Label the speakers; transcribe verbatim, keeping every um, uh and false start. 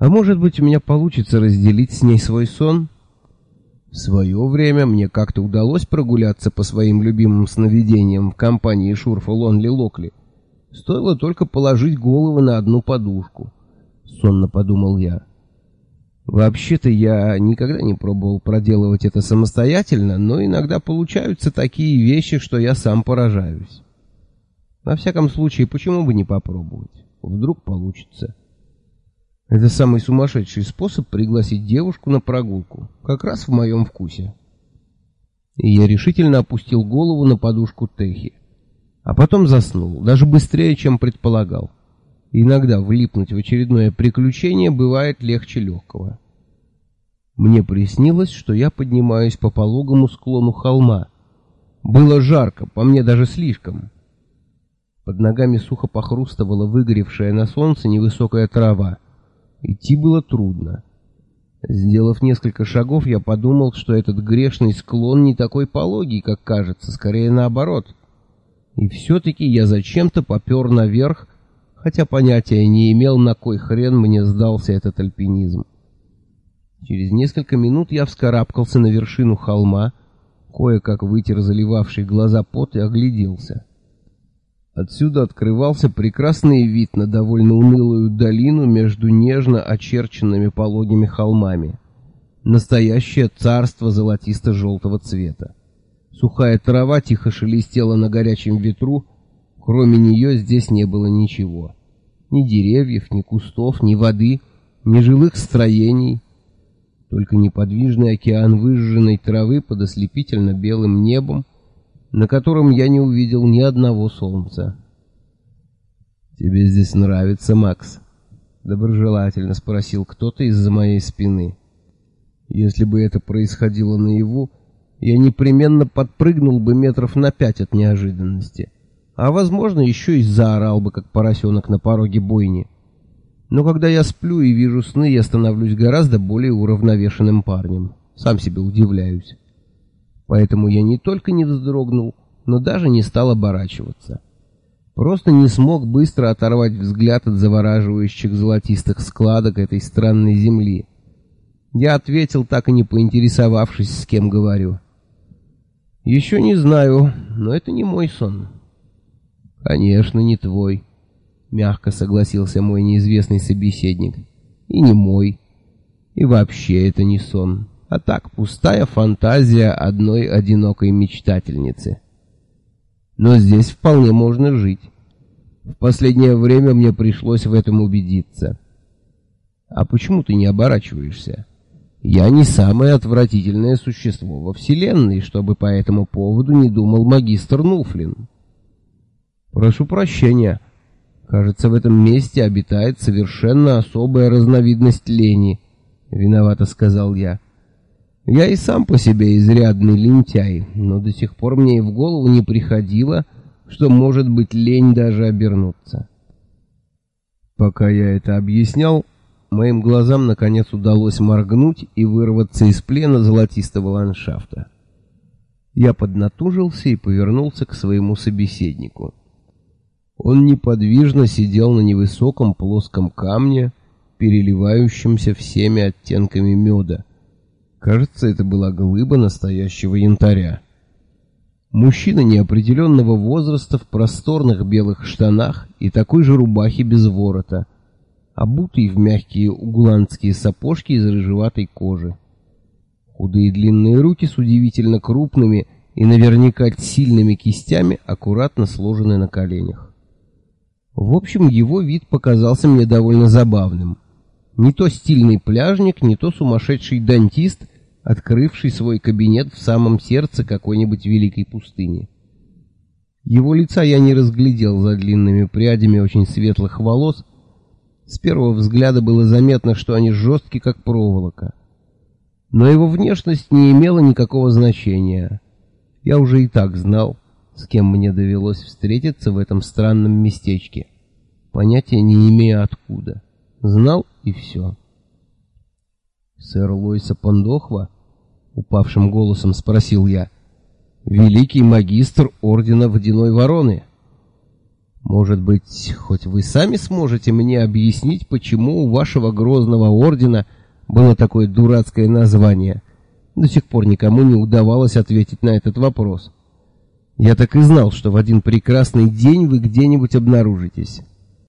Speaker 1: А может быть, у меня получится разделить с ней свой сон? В свое время мне как-то удалось прогуляться по своим любимым сновидениям в компании Шурфа Лонли Локли. Стоило только положить голову на одну подушку. Сонно подумал я. Вообще-то я никогда не пробовал проделывать это самостоятельно, но иногда получаются такие вещи, что я сам поражаюсь. Во всяком случае, почему бы не попробовать? Вдруг получится. Это самый сумасшедший способ пригласить девушку на прогулку, как раз в моем вкусе. И я решительно опустил голову на подушку Техи, а потом заснул, даже быстрее, чем предполагал. Иногда влипнуть в очередное приключение бывает легче легкого. Мне приснилось, что я поднимаюсь по пологому склону холма. Было жарко, по мне даже слишком. Под ногами сухо похрустывала выгоревшая на солнце невысокая трава. Идти было трудно. Сделав несколько шагов, я подумал, что этот грешный склон не такой пологий, как кажется, скорее наоборот. И все-таки я зачем-то попер наверх, хотя понятия не имел, на кой хрен мне сдался этот альпинизм. Через несколько минут я вскарабкался на вершину холма, кое-как вытер заливавший глаза пот и огляделся. Отсюда открывался прекрасный вид на довольно унылую долину между нежно очерченными пологими холмами. Настоящее царство золотисто-желтого цвета. Сухая трава тихо шелестела на горячем ветру, кроме нее здесь не было ничего. Ни деревьев, ни кустов, ни воды, ни жилых строений. Только неподвижный океан выжженной травы под ослепительно белым небом, на котором я не увидел ни одного солнца. «Тебе здесь нравится, Макс?» — доброжелательно спросил кто-то из-за моей спины. Если бы это происходило наяву, я непременно подпрыгнул бы метров на пять от неожиданности, а, возможно, еще и заорал бы, как поросенок на пороге бойни. Но когда я сплю и вижу сны, я становлюсь гораздо более уравновешенным парнем. Сам себе удивляюсь. Поэтому я не только не вздрогнул, но даже не стал оборачиваться. Просто не смог быстро оторвать взгляд от завораживающих золотистых складок этой странной земли. Я ответил, так и не поинтересовавшись, с кем говорю. «Еще не знаю, но это не мой сон». «Конечно, не твой», — мягко согласился мой неизвестный собеседник. «И не мой. И вообще это не сон. А так, пустая фантазия одной одинокой мечтательницы. Но здесь вполне можно жить. В последнее время мне пришлось в этом убедиться. А почему ты не оборачиваешься? Я не самое отвратительное существо во Вселенной, чтобы по этому поводу не думал магистр Нуфлин. Прошу прощения. Кажется, в этом месте обитает совершенно особая разновидность лени, виновато сказал я. Я и сам по себе изрядный лентяй, но до сих пор мне и в голову не приходило, что может быть лень даже обернуться. Пока я это объяснял, моим глазам наконец удалось моргнуть и вырваться из плена золотистого ландшафта. Я поднатужился и повернулся к своему собеседнику. Он неподвижно сидел на невысоком плоском камне, переливающемся всеми оттенками меда. Кажется, это была глыба настоящего янтаря. Мужчина неопределенного возраста в просторных белых штанах и такой же рубахе без ворота, обутый в мягкие угландские сапожки из рыжеватой кожи. Худые длинные руки с удивительно крупными и наверняка сильными кистями аккуратно сложены на коленях. В общем, его вид показался мне довольно забавным. Не то стильный пляжник, не то сумасшедший дантист, открывший свой кабинет в самом сердце какой-нибудь великой пустыни. Его лица я не разглядел за длинными прядями очень светлых волос. С первого взгляда было заметно, что они жесткие, как проволока. Но его внешность не имела никакого значения. Я уже и так знал, с кем мне довелось встретиться в этом странном местечке, понятия не имея откуда. Знал и все. «Сэр Лойса Пандохва?» — упавшим голосом спросил я. «Великий магистр Ордена Водяной Вороны?» Может быть, хоть вы сами сможете мне объяснить, почему у вашего грозного ордена было такое дурацкое название? До сих пор никому не удавалось ответить на этот вопрос. Я так и знал, что в один прекрасный день вы где-нибудь обнаружитесь.